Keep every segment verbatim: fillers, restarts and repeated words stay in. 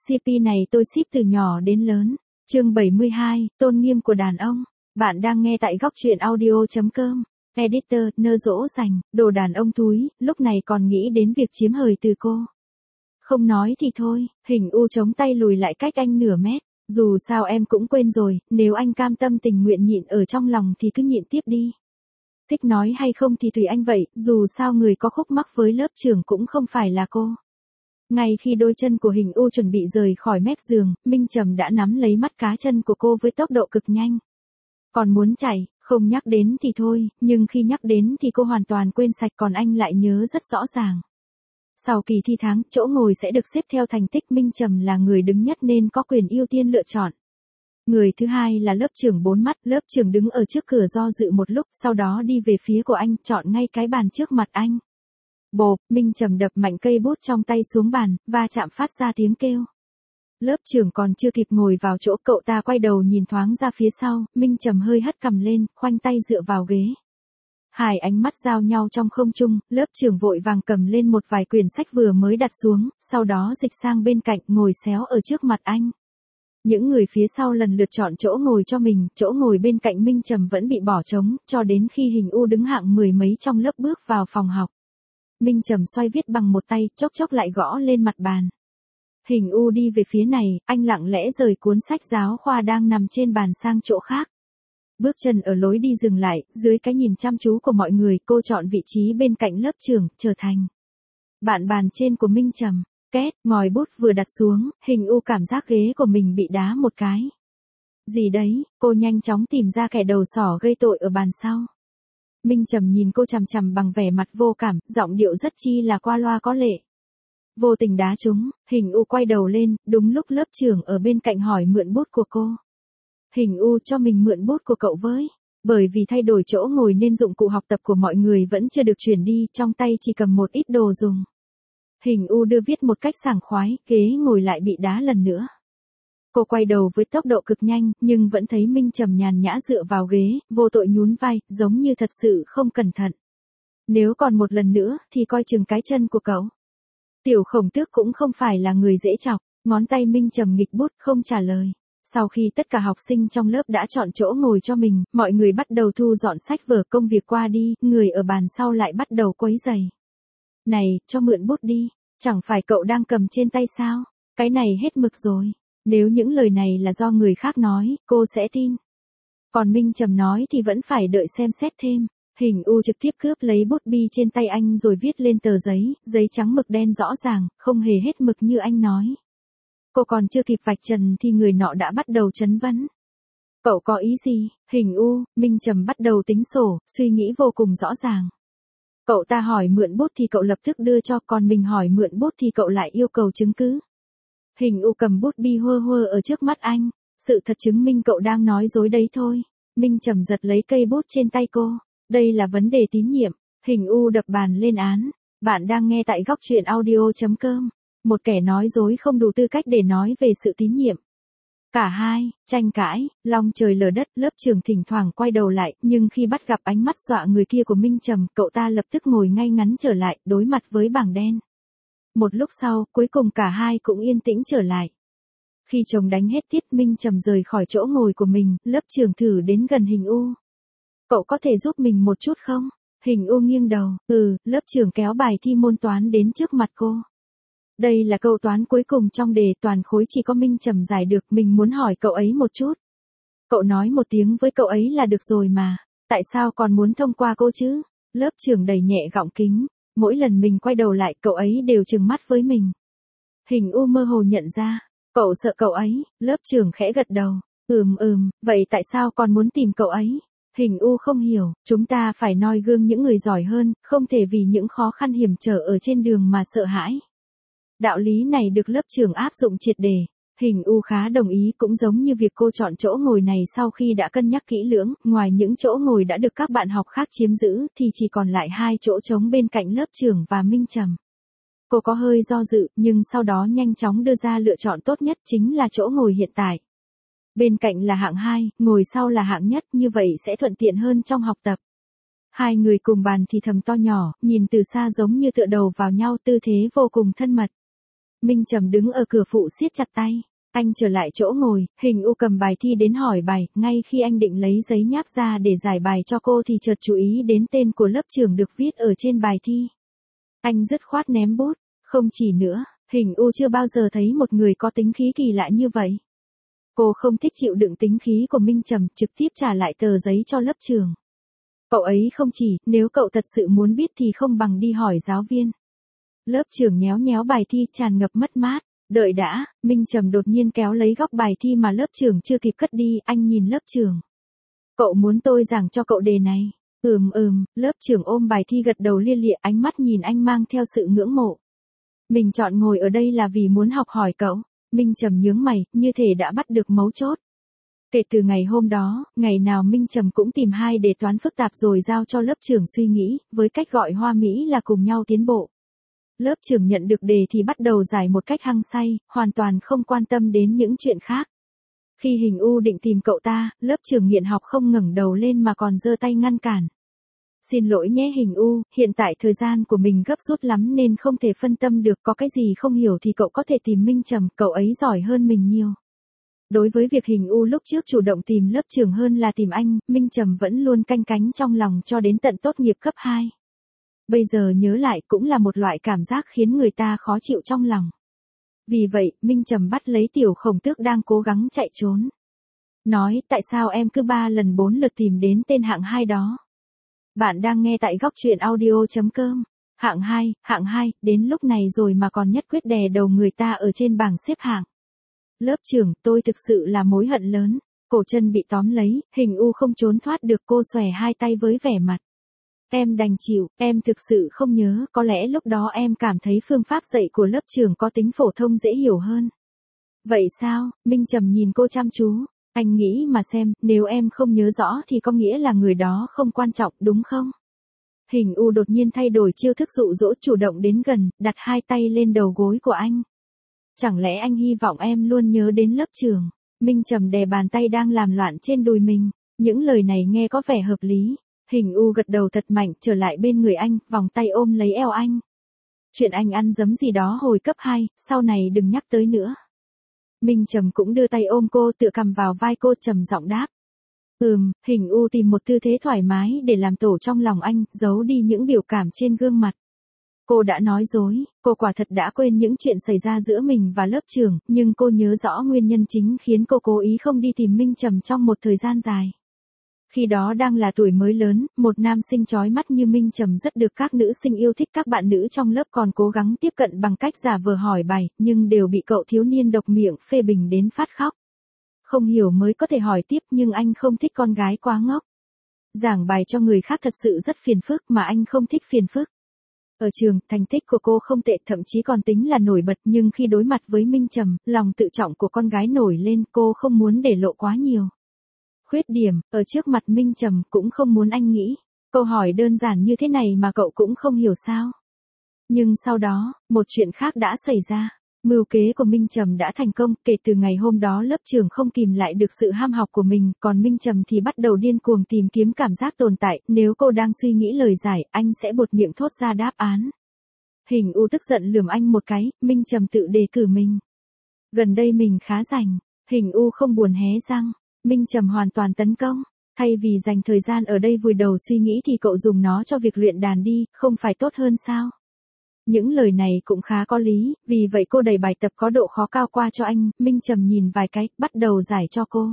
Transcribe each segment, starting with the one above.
xê pê này tôi ship từ nhỏ đến lớn. Chương bảy mươi hai, tôn nghiêm của đàn ông. Bạn đang nghe tại góc truyện audio chấm com. Editor, nơ dỗ dành, đồ đàn ông thúi, lúc này còn nghĩ đến việc chiếm hời từ cô. Không nói thì thôi, hình u chống tay lùi lại cách anh nửa mét. Dù sao em cũng quên rồi, nếu anh cam tâm tình nguyện nhịn ở trong lòng thì cứ nhịn tiếp đi. Thích nói hay không thì tùy anh vậy, dù sao người có khúc mắc với lớp trưởng cũng không phải là cô. Ngay khi đôi chân của hình u chuẩn bị rời khỏi mép giường, Minh Trầm đã nắm lấy mắt cá chân của cô với tốc độ cực nhanh. Còn muốn chạy, không nhắc đến thì thôi, nhưng khi nhắc đến thì cô hoàn toàn quên sạch, còn anh lại nhớ rất rõ ràng. Sau kỳ thi tháng, chỗ ngồi sẽ được xếp theo thành tích, Minh Trầm là người đứng nhất nên có quyền ưu tiên lựa chọn. Người thứ hai là lớp trưởng bốn mắt, lớp trưởng đứng ở trước cửa do dự một lúc, sau đó đi về phía của anh, chọn ngay cái bàn trước mặt anh. Bộp, Minh Trầm đập mạnh cây bút trong tay xuống bàn, va chạm phát ra tiếng kêu. Lớp trưởng còn chưa kịp ngồi vào chỗ, cậu ta quay đầu nhìn thoáng ra phía sau, Minh Trầm hơi hất cằm lên, khoanh tay dựa vào ghế. Hai ánh mắt giao nhau trong không trung, lớp trưởng vội vàng cầm lên một vài quyển sách vừa mới đặt xuống, sau đó dịch sang bên cạnh, ngồi xéo ở trước mặt anh. Những người phía sau lần lượt chọn chỗ ngồi cho mình, chỗ ngồi bên cạnh Minh Trầm vẫn bị bỏ trống, cho đến khi hình u đứng hạng mười mấy trong lớp bước vào phòng học. Minh Trầm xoay viết bằng một tay, chốc chốc lại gõ lên mặt bàn. Hình u đi về phía này, anh lặng lẽ rời cuốn sách giáo khoa đang nằm trên bàn sang chỗ khác. Bước chân ở lối đi dừng lại, dưới cái nhìn chăm chú của mọi người, cô chọn vị trí bên cạnh lớp trưởng, trở thành bạn bàn trên của Minh Trầm. Két, ngòi bút vừa đặt xuống, hình u cảm giác ghế của mình bị đá một cái. Gì đấy, cô nhanh chóng tìm ra kẻ đầu sỏ gây tội ở bàn sau. Minh Trầm nhìn cô chằm chằm bằng vẻ mặt vô cảm, giọng điệu rất chi là qua loa có lệ. Vô tình đá trúng, hình u quay đầu lên, đúng lúc lớp trưởng ở bên cạnh hỏi mượn bút của cô. Hình u cho mình mượn bút của cậu với. Bởi vì thay đổi chỗ ngồi nên dụng cụ học tập của mọi người vẫn chưa được chuyển đi, trong tay chỉ cầm một ít đồ dùng. Hình u đưa viết một cách sảng khoái, ghế ngồi lại bị đá lần nữa. Cô quay đầu với tốc độ cực nhanh, nhưng vẫn thấy Minh Trầm nhàn nhã dựa vào ghế, vô tội nhún vai, giống như thật sự không cẩn thận. Nếu còn một lần nữa, thì coi chừng cái chân của cậu. Tiểu Khổng Tước cũng không phải là người dễ chọc, ngón tay Minh Trầm nghịch bút không trả lời. Sau khi tất cả học sinh trong lớp đã chọn chỗ ngồi cho mình, mọi người bắt đầu thu dọn sách vở, công việc qua đi, người ở bàn sau lại bắt đầu quấy rầy. Này, cho mượn bút đi, chẳng phải cậu đang cầm trên tay sao? Cái này hết mực rồi. Nếu những lời này là do người khác nói, cô sẽ tin. Còn Minh Trầm nói thì vẫn phải đợi xem xét thêm. Hình u trực tiếp cướp lấy bút bi trên tay anh rồi viết lên tờ giấy, giấy trắng mực đen rõ ràng, không hề hết mực như anh nói. Cô còn chưa kịp vạch trần thì người nọ đã bắt đầu chất vấn. Cậu có ý gì? Hình u, Minh Trầm bắt đầu tính sổ, suy nghĩ vô cùng rõ ràng. Cậu ta hỏi mượn bút thì cậu lập tức đưa cho, còn mình hỏi mượn bút thì cậu lại yêu cầu chứng cứ. Hình u cầm bút bi hơ hơ ở trước mắt anh. Sự thật chứng minh cậu đang nói dối đấy thôi. Minh Trầm giật lấy cây bút trên tay cô. Đây là vấn đề tín nhiệm. Hình u đập bàn lên án. Bạn đang nghe tại góc truyện audio chấm com. Một kẻ nói dối không đủ tư cách để nói về sự tín nhiệm. Cả hai, tranh cãi, long trời lở đất, lớp trưởng thỉnh thoảng quay đầu lại, nhưng khi bắt gặp ánh mắt dọa người kia của Minh Trầm, cậu ta lập tức ngồi ngay ngắn trở lại, đối mặt với bảng đen. Một lúc sau, cuối cùng cả hai cũng yên tĩnh trở lại. Khi chồng đánh hết tiết, Minh Trầm rời khỏi chỗ ngồi của mình, lớp trưởng thử đến gần hình u. Cậu có thể giúp mình một chút không? Hình u nghiêng đầu, ừ, lớp trưởng kéo bài thi môn toán đến trước mặt cô. Đây là câu toán cuối cùng trong đề, toàn khối chỉ có Minh Trầm giải được, mình muốn hỏi cậu ấy một chút. Cậu nói một tiếng với cậu ấy là được rồi mà, tại sao còn muốn thông qua cô chứ? Lớp trưởng đẩy nhẹ gọng kính, mỗi lần mình quay đầu lại cậu ấy đều trừng mắt với mình. Hình u mơ hồ nhận ra, cậu sợ cậu ấy, lớp trưởng khẽ gật đầu, ừm ừm, vậy tại sao còn muốn tìm cậu ấy? Hình u không hiểu, chúng ta phải noi gương những người giỏi hơn, không thể vì những khó khăn hiểm trở ở trên đường mà sợ hãi. Đạo lý này được lớp trưởng áp dụng triệt để. Hình u khá đồng ý, cũng giống như việc cô chọn chỗ ngồi này sau khi đã cân nhắc kỹ lưỡng, ngoài những chỗ ngồi đã được các bạn học khác chiếm giữ thì chỉ còn lại hai chỗ trống bên cạnh lớp trưởng và Minh Trầm. Cô có hơi do dự, nhưng sau đó nhanh chóng đưa ra lựa chọn tốt nhất, chính là chỗ ngồi hiện tại. Bên cạnh là hạng hai, ngồi sau là hạng nhất, như vậy sẽ thuận tiện hơn trong học tập. Hai người cùng bàn thì thầm to nhỏ, nhìn từ xa giống như tựa đầu vào nhau, tư thế vô cùng thân mật. Minh Trầm đứng ở cửa phụ siết chặt tay. Anh trở lại chỗ ngồi, Hình U cầm bài thi đến hỏi bài, ngay khi anh định lấy giấy nháp ra để giải bài cho cô thì chợt chú ý đến tên của lớp trưởng được viết ở trên bài thi. Anh dứt khoát ném bút, không chỉ nữa, Hình U chưa bao giờ thấy một người có tính khí kỳ lạ như vậy. Cô không thích chịu đựng tính khí của Minh Trầm, trực tiếp trả lại tờ giấy cho lớp trưởng. Cậu ấy không chỉ, nếu cậu thật sự muốn biết thì không bằng đi hỏi giáo viên. Lớp trưởng nhéo nhéo bài thi tràn ngập mất mát. Đợi đã, Minh Trầm đột nhiên kéo lấy góc bài thi mà lớp trưởng chưa kịp cất đi, anh nhìn lớp trưởng. Cậu muốn tôi giảng cho cậu đề này? Ừm ừm, lớp trưởng ôm bài thi gật đầu lia lịa, ánh mắt nhìn anh mang theo sự ngưỡng mộ. Mình chọn ngồi ở đây là vì muốn học hỏi cậu. Minh Trầm nhướng mày, như thể đã bắt được mấu chốt. Kể từ ngày hôm đó, ngày nào Minh Trầm cũng tìm hai đề toán phức tạp rồi giao cho lớp trưởng suy nghĩ, với cách gọi hoa mỹ là cùng nhau tiến bộ. Lớp trưởng nhận được đề thì bắt đầu giải một cách hăng say, hoàn toàn không quan tâm đến những chuyện khác. Khi Hình U định tìm cậu ta, lớp trưởng nghiện học không ngẩng đầu lên mà còn giơ tay ngăn cản. Xin lỗi nhé Hình U, hiện tại thời gian của mình gấp rút lắm nên không thể phân tâm được, có cái gì không hiểu thì cậu có thể tìm Minh Trầm, cậu ấy giỏi hơn mình nhiều. Đối với việc Hình U lúc trước chủ động tìm lớp trưởng hơn là tìm anh, Minh Trầm vẫn luôn canh cánh trong lòng cho đến tận tốt nghiệp cấp hai. Bây giờ nhớ lại cũng là một loại cảm giác khiến người ta khó chịu trong lòng. Vì vậy, Minh Trầm bắt lấy Tiểu Khổng Tước đang cố gắng chạy trốn. Nói, tại sao em cứ ba lần bốn lượt tìm đến tên hạng hai đó? Bạn đang nghe tại góc truyện audio chấm com. Hạng hai, hạng hai, đến lúc này rồi mà còn nhất quyết đè đầu người ta ở trên bảng xếp hạng. Lớp trưởng, tôi thực sự là mối hận lớn. Cổ chân bị tóm lấy, Hình U không trốn thoát được, cô xòe hai tay với vẻ mặt. Em đành chịu, em thực sự không nhớ, có lẽ lúc đó em cảm thấy phương pháp dạy của lớp trưởng có tính phổ thông dễ hiểu hơn. Vậy sao? Minh Trầm nhìn cô chăm chú. Anh nghĩ mà xem, nếu em không nhớ rõ thì có nghĩa là người đó không quan trọng, đúng không? Hình U đột nhiên thay đổi chiêu thức dụ dỗ, chủ động đến gần, đặt hai tay lên đầu gối của anh. Chẳng lẽ anh hy vọng em luôn nhớ đến lớp trưởng? Minh Trầm đè bàn tay đang làm loạn trên đùi mình. Những lời này nghe có vẻ hợp lý. Hình U gật đầu thật mạnh, trở lại bên người anh, vòng tay ôm lấy eo anh. Chuyện anh ăn dấm gì đó hồi cấp hai, sau này đừng nhắc tới nữa. Minh Trầm cũng đưa tay ôm cô, tựa cằm vào vai cô, trầm giọng đáp. Ừm, Hình U tìm một tư thế thoải mái để làm tổ trong lòng anh, giấu đi những biểu cảm trên gương mặt. Cô đã nói dối, cô quả thật đã quên những chuyện xảy ra giữa mình và lớp trưởng, nhưng cô nhớ rõ nguyên nhân chính khiến cô cố ý không đi tìm Minh Trầm trong một thời gian dài. Khi đó đang là tuổi mới lớn, một nam sinh chói mắt như Minh Trầm rất được các nữ sinh yêu thích, các bạn nữ trong lớp còn cố gắng tiếp cận bằng cách giả vờ hỏi bài, nhưng đều bị cậu thiếu niên độc miệng phê bình đến phát khóc. Không hiểu mới có thể hỏi tiếp, nhưng anh không thích con gái quá ngốc. Giảng bài cho người khác thật sự rất phiền phức, mà anh không thích phiền phức. Ở trường, thành tích của cô không tệ, thậm chí còn tính là nổi bật, nhưng khi đối mặt với Minh Trầm, lòng tự trọng của con gái nổi lên, cô không muốn để lộ quá nhiều. Khuyết điểm, ở trước mặt Minh Trầm cũng không muốn anh nghĩ. Câu hỏi đơn giản như thế này mà cậu cũng không hiểu sao? Nhưng sau đó, một chuyện khác đã xảy ra. Mưu kế của Minh Trầm đã thành công, kể từ ngày hôm đó lớp trưởng không kìm lại được sự ham học của mình, còn Minh Trầm thì bắt đầu điên cuồng tìm kiếm cảm giác tồn tại, nếu cô đang suy nghĩ lời giải, anh sẽ buột miệng thốt ra đáp án. Hình U tức giận lườm anh một cái, Minh Trầm tự đề cử mình. Gần đây mình khá rảnh, Hình U không buồn hé răng. Minh Trầm hoàn toàn tấn công, thay vì dành thời gian ở đây vùi đầu suy nghĩ thì cậu dùng nó cho việc luyện đàn đi, không phải tốt hơn sao? Những lời này cũng khá có lý, vì vậy cô đẩy bài tập có độ khó cao qua cho anh, Minh Trầm nhìn vài cái, bắt đầu giải cho cô.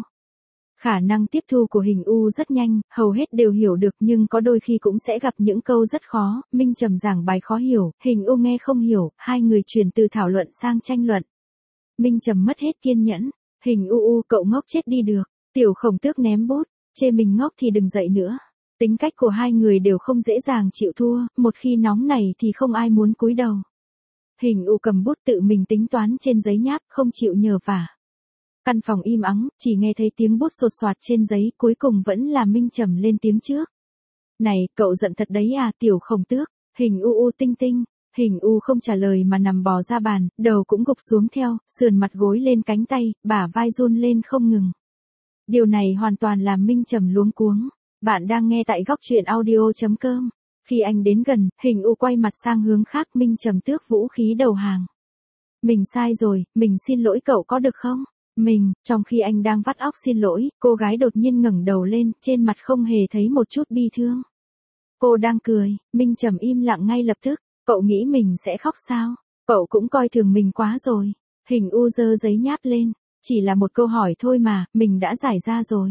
Khả năng tiếp thu của Hình U rất nhanh, hầu hết đều hiểu được, nhưng có đôi khi cũng sẽ gặp những câu rất khó, Minh Trầm giảng bài khó hiểu, Hình U nghe không hiểu, hai người chuyển từ thảo luận sang tranh luận. Minh Trầm mất hết kiên nhẫn, Hình U U cậu ngốc chết đi được. Tiểu Khổng Tước ném bút, chê mình ngốc thì đừng dậy nữa. Tính cách của hai người đều không dễ dàng chịu thua, một khi nóng này thì không ai muốn cúi đầu. Hình U cầm bút tự mình tính toán trên giấy nháp, không chịu nhờ vả. Căn phòng im ắng, chỉ nghe thấy tiếng bút sột soạt trên giấy, cuối cùng vẫn là Minh Trầm lên tiếng trước. Này, cậu giận thật đấy à, Tiểu Khổng Tước? Hình U U tinh tinh. Hình U không trả lời mà nằm bò ra bàn, đầu cũng gục xuống theo, sườn mặt gối lên cánh tay, bả vai run lên không ngừng. Điều này hoàn toàn làm Minh Trầm luống cuống. Bạn đang nghe tại góc truyện audio chấm com. Khi anh đến gần, Hình U quay mặt sang hướng khác, Minh Trầm tước vũ khí đầu hàng. Mình sai rồi, mình xin lỗi cậu có được không? Mình, trong khi anh đang vắt óc xin lỗi, cô gái đột nhiên ngẩng đầu lên, trên mặt không hề thấy một chút bi thương. Cô đang cười, Minh Trầm im lặng ngay lập tức, cậu nghĩ mình sẽ khóc sao? Cậu cũng coi thường mình quá rồi. Hình U giơ giấy nháp lên, chỉ là một câu hỏi thôi mà, mình đã giải ra rồi.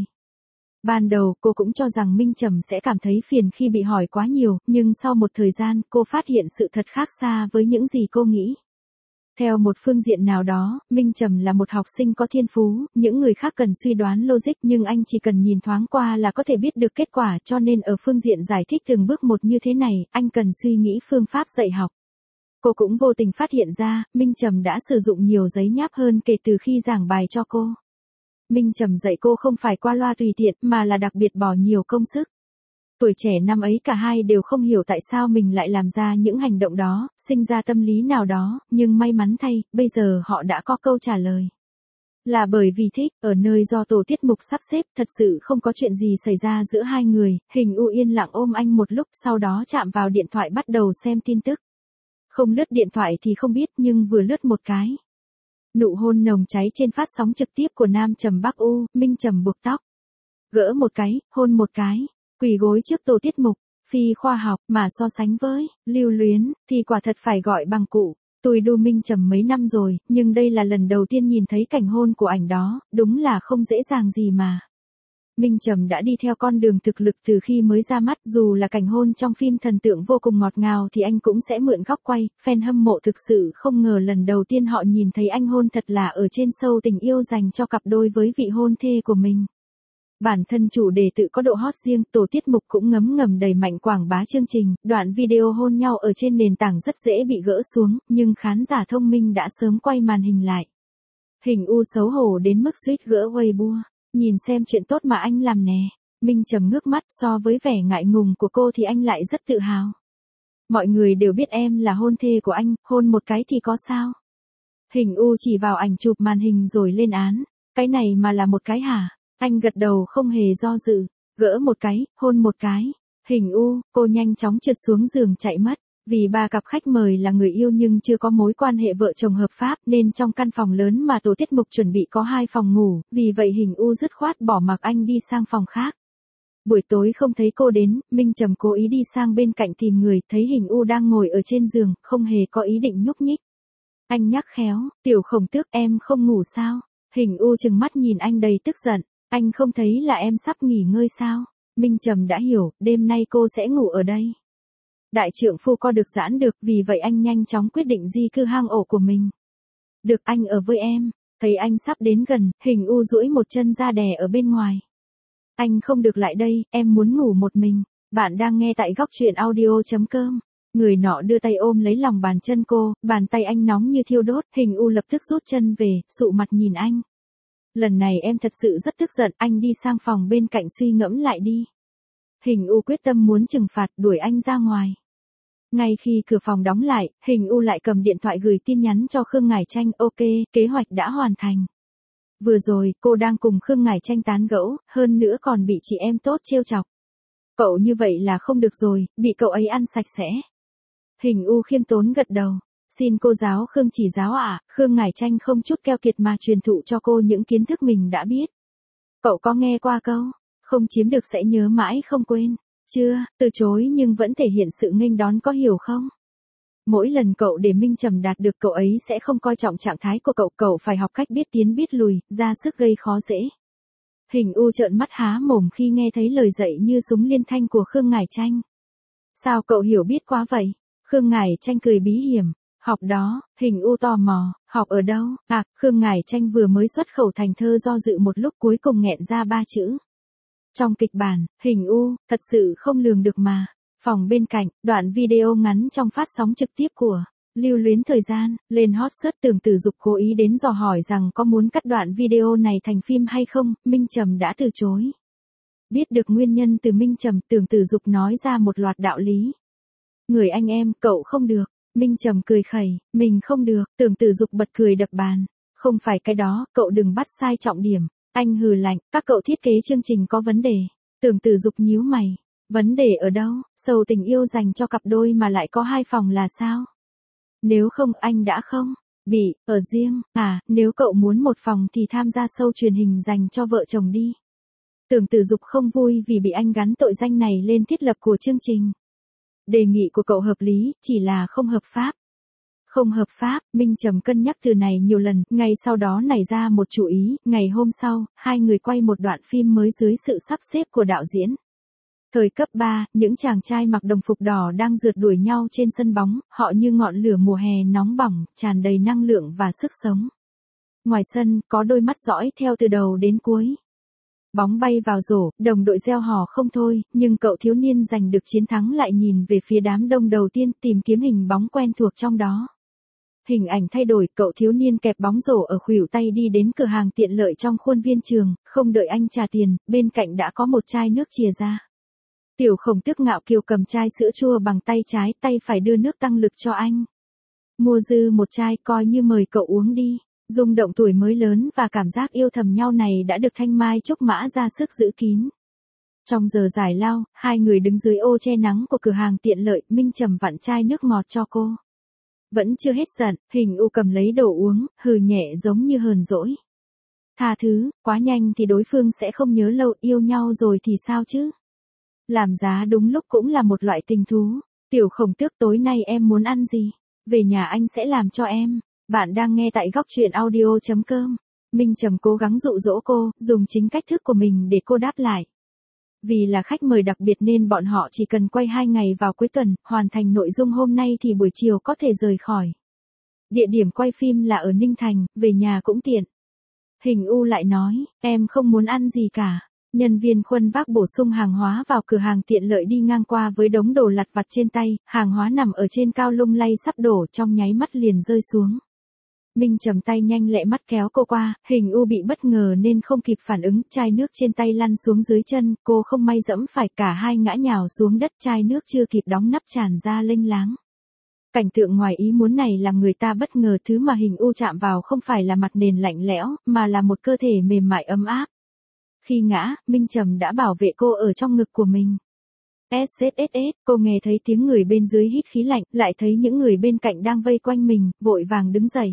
Ban đầu cô cũng cho rằng Minh Trầm sẽ cảm thấy phiền khi bị hỏi quá nhiều, nhưng sau một thời gian cô phát hiện sự thật khác xa với những gì cô nghĩ. Theo một phương diện nào đó, Minh Trầm là một học sinh có thiên phú, những người khác cần suy đoán logic nhưng anh chỉ cần nhìn thoáng qua là có thể biết được kết quả, cho nên ở phương diện giải thích từng bước một như thế này, anh cần suy nghĩ phương pháp dạy học. Cô cũng vô tình phát hiện ra, Minh Trầm đã sử dụng nhiều giấy nháp hơn kể từ khi giảng bài cho cô. Minh Trầm dạy cô không phải qua loa tùy tiện mà là đặc biệt bỏ nhiều công sức. Tuổi trẻ năm ấy cả hai đều không hiểu tại sao mình lại làm ra những hành động đó, sinh ra tâm lý nào đó, nhưng may mắn thay, bây giờ họ đã có câu trả lời. Là bởi vì thích, ở nơi do tổ tiết mục sắp xếp, thật sự không có chuyện gì xảy ra giữa hai người, Hình U yên lặng ôm anh một lúc, sau đó chạm vào điện thoại bắt đầu xem tin tức. Không lướt điện thoại thì không biết nhưng vừa lướt một cái. Nụ hôn nồng cháy trên phát sóng trực tiếp của Nam Trầm Bắc U, Minh Trầm buộc tóc. Gỡ một cái, hôn một cái, quỳ gối trước tổ tiết mục, phi khoa học mà so sánh với, lưu luyến, thì quả thật phải gọi bằng cụ. Tôi đu Minh Trầm mấy năm rồi, nhưng đây là lần đầu tiên nhìn thấy cảnh hôn của ảnh đó, đúng là không dễ dàng gì mà. Minh Trầm đã đi theo con đường thực lực từ khi mới ra mắt, dù là cảnh hôn trong phim thần tượng vô cùng ngọt ngào thì anh cũng sẽ mượn góc quay, fan hâm mộ thực sự không ngờ lần đầu tiên họ nhìn thấy anh hôn thật là ở trên show tình yêu dành cho cặp đôi với vị hôn thê của mình. Bản thân chủ đề tự có độ hot riêng, tổ tiết mục cũng ngấm ngầm đẩy mạnh quảng bá chương trình, đoạn video hôn nhau ở trên nền tảng rất dễ bị gỡ xuống, nhưng khán giả thông minh đã sớm quay màn hình lại. Hình U xấu hổ đến mức suýt gỡ Weibo. Nhìn xem chuyện tốt mà anh làm nè. Minh Trầm ngước mắt, so với vẻ ngại ngùng của cô thì anh lại rất tự hào. Mọi người đều biết em là hôn thê của anh, hôn một cái thì có sao? Hình U chỉ vào ảnh chụp màn hình rồi lên án. Cái này mà là một cái hả? Anh gật đầu không hề do dự. Gỡ một cái, hôn một cái. Hình U, cô nhanh chóng trượt xuống giường chạy mất. Vì ba cặp khách mời là người yêu nhưng chưa có mối quan hệ vợ chồng hợp pháp nên trong căn phòng lớn mà tổ tiết mục chuẩn bị có hai phòng ngủ, vì vậy Hình U dứt khoát bỏ mặc anh đi sang phòng khác. Buổi tối không thấy cô đến, Minh Trầm cố ý đi sang bên cạnh tìm người, thấy Hình U đang ngồi ở trên giường, không hề có ý định nhúc nhích. Anh nhắc khéo, Tiểu Khổng Tước em không ngủ sao? Hình U trừng mắt nhìn anh đầy tức giận, anh không thấy là em sắp nghỉ ngơi sao? Minh Trầm đã hiểu, đêm nay cô sẽ ngủ ở đây. Đại trượng phu co được giãn được, vì vậy anh nhanh chóng quyết định di cư hang ổ của mình. Được, anh ở với em. Thấy anh sắp đến gần, Hình U duỗi một chân ra đè ở bên ngoài. Anh không được lại đây, em muốn ngủ một mình. Bạn đang nghe tại góc truyện audio chấm com. Người nọ đưa tay ôm lấy lòng bàn chân cô, bàn tay anh nóng như thiêu đốt, Hình U lập tức rút chân về, sụ mặt nhìn anh. Lần này em thật sự rất tức giận, anh đi sang phòng bên cạnh suy ngẫm lại đi. Hình U quyết tâm muốn trừng phạt, đuổi anh ra ngoài. Ngay khi cửa phòng đóng lại, Hình U lại cầm điện thoại gửi tin nhắn cho Khương Ngải Tranh, ok, kế hoạch đã hoàn thành. Vừa rồi, cô đang cùng Khương Ngải Tranh tán gẫu, hơn nữa còn bị chị em tốt trêu chọc. Cậu như vậy là không được rồi, bị cậu ấy ăn sạch sẽ. Hình U khiêm tốn gật đầu. Xin cô giáo Khương chỉ giáo ạ, à, Khương Ngải Tranh không chút keo kiệt mà truyền thụ cho cô những kiến thức mình đã biết. Cậu có nghe qua câu, không chiếm được sẽ nhớ mãi không quên. Chưa, từ chối nhưng vẫn thể hiện sự nghênh đón, có hiểu không? Mỗi lần cậu để Minh Trầm đạt được, cậu ấy sẽ không coi trọng trạng thái của cậu, cậu phải học cách biết tiến biết lùi, ra sức gây khó dễ. Hình U trợn mắt há mồm khi nghe thấy lời dạy như súng liên thanh của Khương Ngải Tranh. Sao cậu hiểu biết quá vậy? Khương Ngải Tranh cười bí hiểm. Học đó, Hình U tò mò, học ở đâu? À, Khương Ngải Tranh vừa mới xuất khẩu thành thơ do dự một lúc cuối cùng nghẹn ra ba chữ. Trong kịch bản, Hình U, thật sự không lường được mà. Phòng bên cạnh, đoạn video ngắn trong phát sóng trực tiếp của Lưu Luyến Thời Gian, lên hot search. Tưởng Tử Dục cố ý đến dò hỏi rằng có muốn cắt đoạn video này thành phim hay không, Minh Trầm đã từ chối. Biết được nguyên nhân từ Minh Trầm, Tưởng Tử Dục nói ra một loạt đạo lý. Người anh em, cậu không được. Minh Trầm cười khẩy, mình không được, Tưởng Tử Dục bật cười đập bàn. Không phải cái đó, cậu đừng bắt sai trọng điểm. Anh hừ lạnh, các cậu thiết kế chương trình có vấn đề. Tưởng Tử Dục nhíu mày. Vấn đề ở đâu? Sầu tình yêu dành cho cặp đôi mà lại có hai phòng là sao? Nếu không, anh đã không Bị, ở riêng, à, nếu cậu muốn một phòng thì tham gia show truyền hình dành cho vợ chồng đi. Tưởng Tử Dục không vui vì bị anh gắn tội danh này lên thiết lập của chương trình. Đề nghị của cậu hợp lý, chỉ là không hợp pháp. Không hợp pháp, Minh Trầm cân nhắc từ này nhiều lần, ngay sau đó nảy ra một chủ ý, ngày hôm sau, hai người quay một đoạn phim mới dưới sự sắp xếp của đạo diễn. Thời cấp ba, những chàng trai mặc đồng phục đỏ đang rượt đuổi nhau trên sân bóng, họ như ngọn lửa mùa hè nóng bỏng, tràn đầy năng lượng và sức sống. Ngoài sân, có đôi mắt dõi theo từ đầu đến cuối. Bóng bay vào rổ, đồng đội reo hò không thôi, nhưng cậu thiếu niên giành được chiến thắng lại nhìn về phía đám đông đầu tiên tìm kiếm hình bóng quen thuộc trong đó. Hình ảnh thay đổi, cậu thiếu niên kẹp bóng rổ ở khuỷu tay đi đến cửa hàng tiện lợi trong khuôn viên trường, không đợi anh trả tiền, bên cạnh đã có một chai nước chìa ra. Tiểu Khổng Tước ngạo kiều cầm chai sữa chua bằng tay trái, tay phải đưa nước tăng lực cho anh. Mua dư một chai coi như mời cậu uống đi. Rung động tuổi mới lớn và cảm giác yêu thầm nhau này đã được Thanh Mai Trúc Mã ra sức giữ kín. Trong giờ giải lao, hai người đứng dưới ô che nắng của cửa hàng tiện lợi, Minh Trầm vặn chai nước ngọt cho cô. Vẫn chưa hết giận, Hình U cầm lấy đồ uống, hừ nhẹ giống như hờn dỗi. Tha thứ, quá nhanh thì đối phương sẽ không nhớ lâu, yêu nhau rồi thì sao chứ? Làm giá đúng lúc cũng là một loại tình thú. Tiểu Khổng Tước, tối nay em muốn ăn gì? Về nhà anh sẽ làm cho em. Bạn đang nghe tại góc truyện audio chấm com. Minh Trầm cố gắng dụ dỗ cô, dùng chính cách thức của mình để cô đáp lại. Vì là khách mời đặc biệt nên bọn họ chỉ cần quay hai ngày vào cuối tuần, hoàn thành nội dung hôm nay thì buổi chiều có thể rời khỏi. Địa điểm quay phim là ở Ninh Thành, về nhà cũng tiện. Hình U lại nói, em không muốn ăn gì cả. Nhân viên khuân vác bổ sung hàng hóa vào cửa hàng tiện lợi đi ngang qua với đống đồ lặt vặt trên tay, hàng hóa nằm ở trên cao lung lay sắp đổ, trong nháy mắt liền rơi xuống. Minh Trầm tay nhanh lẹ mắt kéo cô qua, Hình U bị bất ngờ nên không kịp phản ứng, chai nước trên tay lăn xuống dưới chân, cô không may dẫm phải, cả hai ngã nhào xuống đất, chai nước chưa kịp đóng nắp tràn ra lênh láng. Cảnh tượng ngoài ý muốn này làm người ta bất ngờ, thứ mà Hình U chạm vào không phải là mặt nền lạnh lẽo, mà là một cơ thể mềm mại ấm áp. Khi ngã, Minh Trầm đã bảo vệ cô ở trong ngực của mình. ét ét ét ét, cô nghe thấy tiếng người bên dưới hít khí lạnh, lại thấy những người bên cạnh đang vây quanh mình, vội vàng đứng dậy.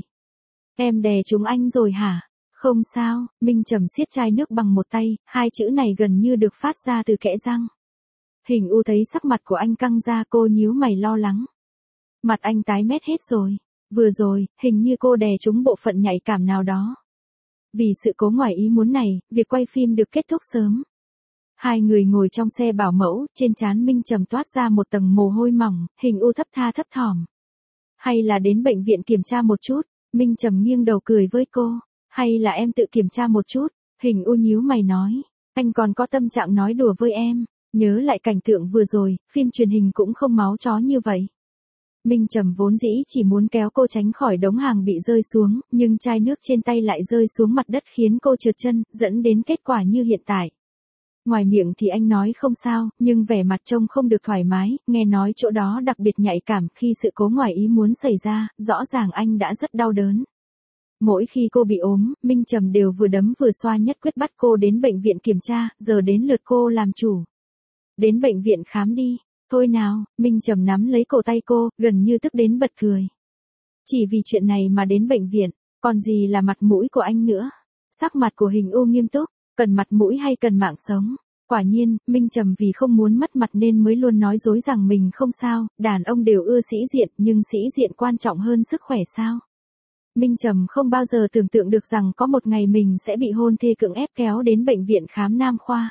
Em đè chúng anh rồi hả? Không sao, Minh Trầm siết chai nước bằng một tay, hai chữ này gần như được phát ra từ kẽ răng. Hình U thấy sắc mặt của anh căng ra, cô nhíu mày lo lắng. Mặt anh tái mét hết rồi. Vừa rồi, hình như cô đè trúng bộ phận nhạy cảm nào đó. Vì sự cố ngoài ý muốn này, việc quay phim được kết thúc sớm. Hai người ngồi trong xe bảo mẫu, trên trán Minh Trầm toát ra một tầng mồ hôi mỏng, Hình U thấp tha thấp thỏm. Hay là đến bệnh viện kiểm tra một chút? Minh Trầm nghiêng đầu cười với cô. Hay là em tự kiểm tra một chút? Hình U nhíu mày nói. Anh còn có tâm trạng nói đùa với em. Nhớ lại cảnh tượng vừa rồi, phim truyền hình cũng không máu chó như vậy. Minh Trầm vốn dĩ chỉ muốn kéo cô tránh khỏi đống hàng bị rơi xuống, nhưng chai nước trên tay lại rơi xuống mặt đất khiến cô trượt chân, dẫn đến kết quả như hiện tại. Ngoài miệng thì anh nói không sao, nhưng vẻ mặt trông không được thoải mái, nghe nói chỗ đó đặc biệt nhạy cảm, khi sự cố ngoài ý muốn xảy ra, rõ ràng anh đã rất đau đớn. Mỗi khi cô bị ốm, Minh Trầm đều vừa đấm vừa xoa, nhất quyết bắt cô đến bệnh viện kiểm tra, giờ đến lượt cô làm chủ. Đến bệnh viện khám đi. Thôi nào, Minh Trầm nắm lấy cổ tay cô, gần như tức đến bật cười. Chỉ vì chuyện này mà đến bệnh viện, còn gì là mặt mũi của anh nữa. Sắc mặt của Hình U nghiêm túc, cần mặt mũi hay cần mạng sống. Quả nhiên, Minh Trầm vì không muốn mất mặt nên mới luôn nói dối rằng mình không sao, đàn ông đều ưa sĩ diện, nhưng sĩ diện quan trọng hơn sức khỏe sao. Minh Trầm không bao giờ tưởng tượng được rằng có một ngày mình sẽ bị hôn thê cưỡng ép kéo đến bệnh viện khám nam khoa.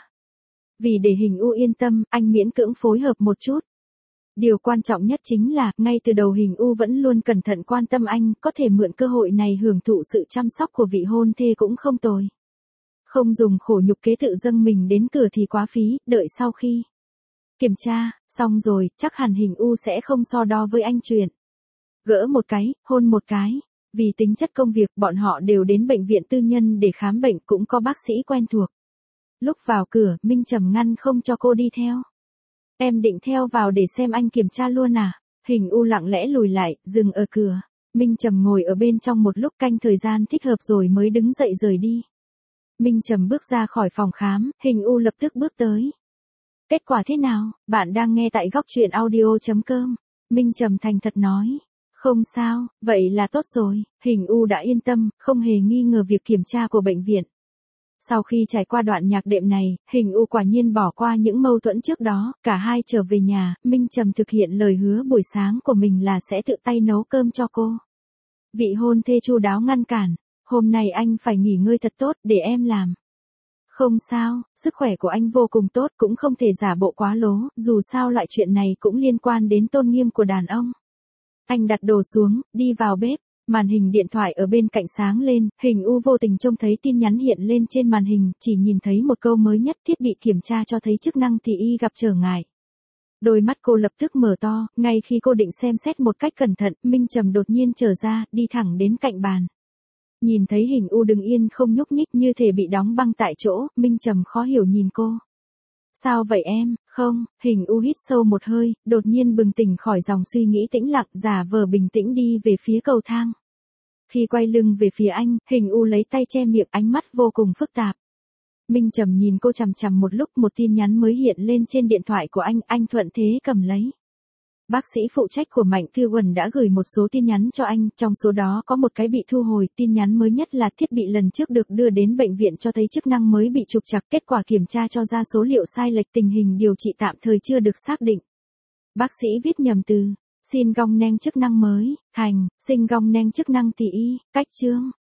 Vì để Hình U yên tâm, anh miễn cưỡng phối hợp một chút. Điều quan trọng nhất chính là, ngay từ đầu Hình U vẫn luôn cẩn thận quan tâm anh, có thể mượn cơ hội này hưởng thụ sự chăm sóc của vị hôn thê cũng không tồi. Không dùng khổ nhục kế tự dâng mình đến cửa thì quá phí, đợi sau khi kiểm tra, xong rồi, chắc hẳn Hình U sẽ không so đo với anh chuyện. Gỡ một cái, hôn một cái. Vì tính chất công việc, bọn họ đều đến bệnh viện tư nhân để khám bệnh, cũng có bác sĩ quen thuộc. Lúc vào cửa, Minh Trầm ngăn không cho cô đi theo. Em định theo vào để xem anh kiểm tra luôn à? Hình U lặng lẽ lùi lại, dừng ở cửa. Minh Trầm ngồi ở bên trong một lúc, canh thời gian thích hợp rồi mới đứng dậy rời đi. Minh Trầm bước ra khỏi phòng khám, Hình U lập tức bước tới. Kết quả thế nào? Bạn đang nghe tại góc truyện audio chấm com. Minh Trầm thành thật nói. Không sao, vậy là tốt rồi, Hình U đã yên tâm, không hề nghi ngờ việc kiểm tra của bệnh viện. Sau khi trải qua đoạn nhạc đệm này, Hình U quả nhiên bỏ qua những mâu thuẫn trước đó, cả hai trở về nhà, Minh Trầm thực hiện lời hứa buổi sáng của mình là sẽ tự tay nấu cơm cho cô. Vị hôn thê chu đáo ngăn cản, hôm nay anh phải nghỉ ngơi thật tốt, để em làm. Không sao, sức khỏe của anh vô cùng tốt, cũng không thể giả bộ quá lố, dù sao loại chuyện này cũng liên quan đến tôn nghiêm của đàn ông. Anh đặt đồ xuống, đi vào bếp, màn hình điện thoại ở bên cạnh sáng lên, Hình U vô tình trông thấy tin nhắn hiện lên trên màn hình, chỉ nhìn thấy một câu mới nhất, thiết bị kiểm tra cho thấy chức năng thì y gặp trở ngại. Đôi mắt cô lập tức mở to, ngay khi cô định xem xét một cách cẩn thận, Minh Trầm đột nhiên trở ra, đi thẳng đến cạnh bàn. Nhìn thấy Hình U đứng yên không nhúc nhích như thể bị đóng băng tại chỗ, Minh Trầm khó hiểu nhìn cô. Sao vậy em, không, Hình U hít sâu một hơi, đột nhiên bừng tỉnh khỏi dòng suy nghĩ tĩnh lặng, giả vờ bình tĩnh đi về phía cầu thang. Khi quay lưng về phía anh, Hình U lấy tay che miệng, ánh mắt vô cùng phức tạp. Minh Trầm nhìn cô chằm chằm một lúc, một tin nhắn mới hiện lên trên điện thoại của anh, anh thuận thế cầm lấy. Bác sĩ phụ trách của Mạnh Thư Uẩn đã gửi một số tin nhắn cho anh, trong số đó có một cái bị thu hồi, tin nhắn mới nhất là thiết bị lần trước được đưa đến bệnh viện cho thấy chức năng mới bị trục trặc, kết quả kiểm tra cho ra số liệu sai lệch, tình hình điều trị tạm thời chưa được xác định. Bác sĩ viết nhầm từ, xin gong neng chức năng mới, thành, sinh gong neng chức năng thì y, cách chương.